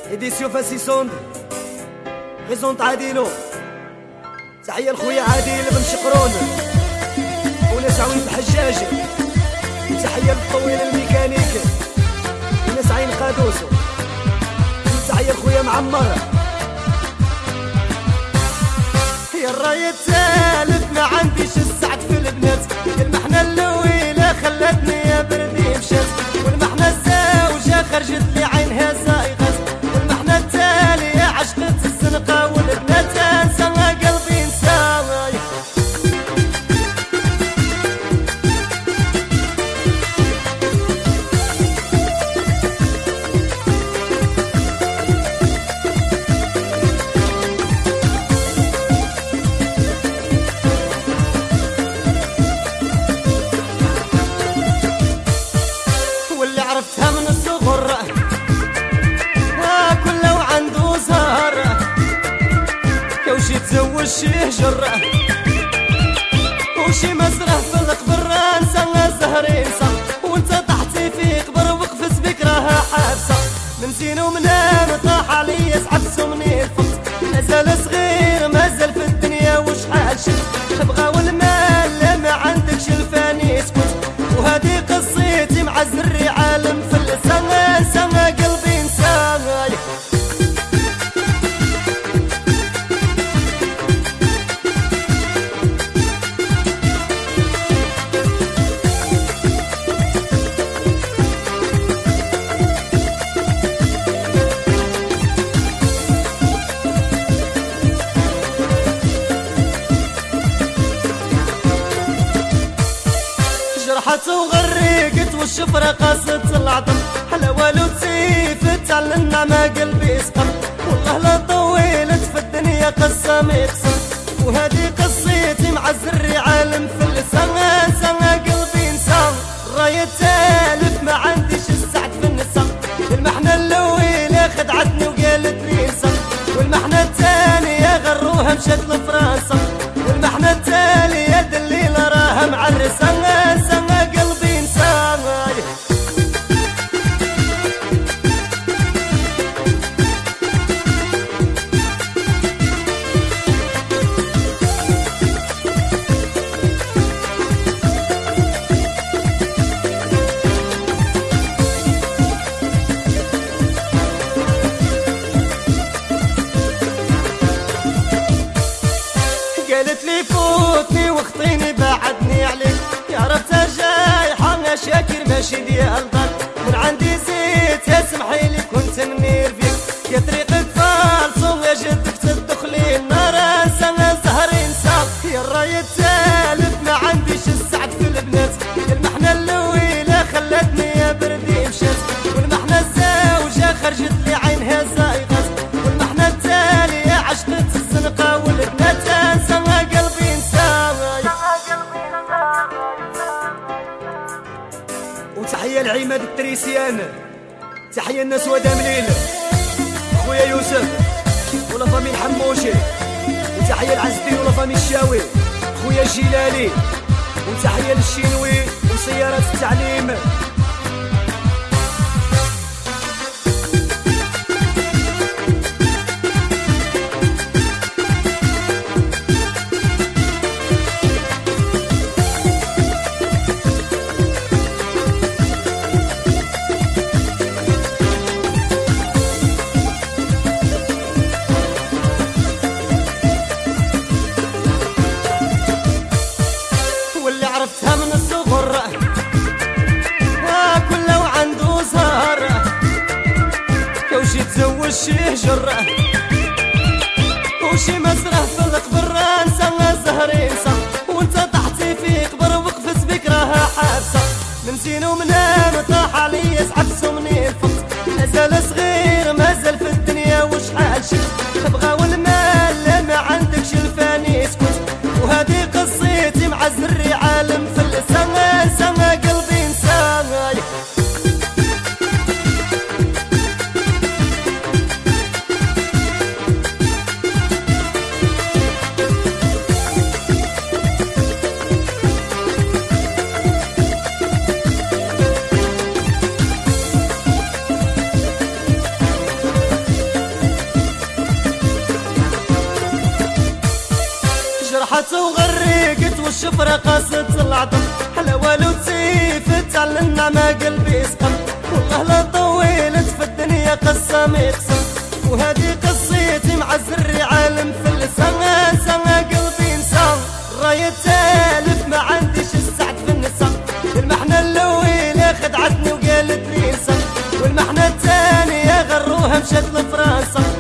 إديسيو فاسيسوند غيزونت عاديلو. تحية لخويا عادل بن شقرون وناس عوين بحجاج، وتحية للطويل الميكانيك وناس عين قادوسو، تحية لخويا معمر. يا الراية الثالث ما عنديش السعد في البنات، المحنة الأولى خلتني يا بردي مشات، والمحنة الزوجة خرجت لي عينها زايغة، والمحنة التالية عشقت الزنقة، والبنات انسى قلبي انساي. واللي عرفتها من الصغر كله وعنده زهر، وشي تزوج شي هجر، وشي مزرعه في القبر انسى الزهر ينسى، وانت طحتي في قبر وقفت بك راها حابسه، من زين ومنام طاح علي سعبس ومني الفقت، مازال صغير مازال في الدنيا وشحال شفت، تبغى والمال ما عندكش الفاني اسكت، وهذه قصيتي مع الزري عالم في اللسان انسى قلبي انساي. جرحت وغرقت والشفرة قاست العظم، حلا والو تسيفت على النعمة قلبي سقم، والله لا طولت في الدنيا قصة مقسم، وهذه قصيتي مع الزري عالم في اللسان انسى قلبي انسان. الراية الثالث ما عنديش السعد في النساء، المحنة الأولى خدعتني وقالت لي انسى، والمحنة الثانية غروها مشت لفرنسا، والمحنة التالية دليلة راها معرسة انسى قلبي انساي. قالت لي فوتني واخطيني بعدني عليك، يا ربتها جايحة يا شاكر ماشي ديال ضل، من عندي زيت يا سمحي لي كنت منير فيك، يا طريقك فالصو يا جدك تدخلي النار انسى الزهر انسى. يا الراية الثالث ما عنديش السعد في البنات، المحنة الأولى خلتني يا بردي مشات، والمحنة الزوجة خرجت لي عينها زايغة، والمحنة التالية عشقت الزنقة، والبنات انسى قلبي انساي. وتحية لعماد التريسيان، تحية الناس ودام ليل، خويا يوسف ولا فامي الحموشي، وتحية لعز الدين ولا فامي الشاوي، خويا الجلالي، وتحية للشينوي وسيارات التعليم. واللي عرفتها من الصغر كله وعنده زهر، وشي تزوج شي هجر، وشي مزرعه في القبر انسى الزهر ينسى، وانت طحتي في قبر وقفت بك راها حابسه، من زين ومنام طاح علي سعبس ومني الفقت، مازال صغير مازال في الدنيا وشحال شفت، تبغى والمال ما عندكش الفاني اسكت، وهذه قصيتي مع الزري عالم في اللسان انسى قلبي انساي. والشفرة قاصة العظم حلاوة وتسيف تعلنا ما قلبي يسقم والله لا طولت في الدنيا قصة ميقسم وهذه قصيتي مع الزري عالم في اللسان سما قلبي انسان راية تالف ما عنديش السعد في النساء المحنة الأولى خدعتني وقالت لي انسان والمحنة الثانية غروها مشت لفرنسا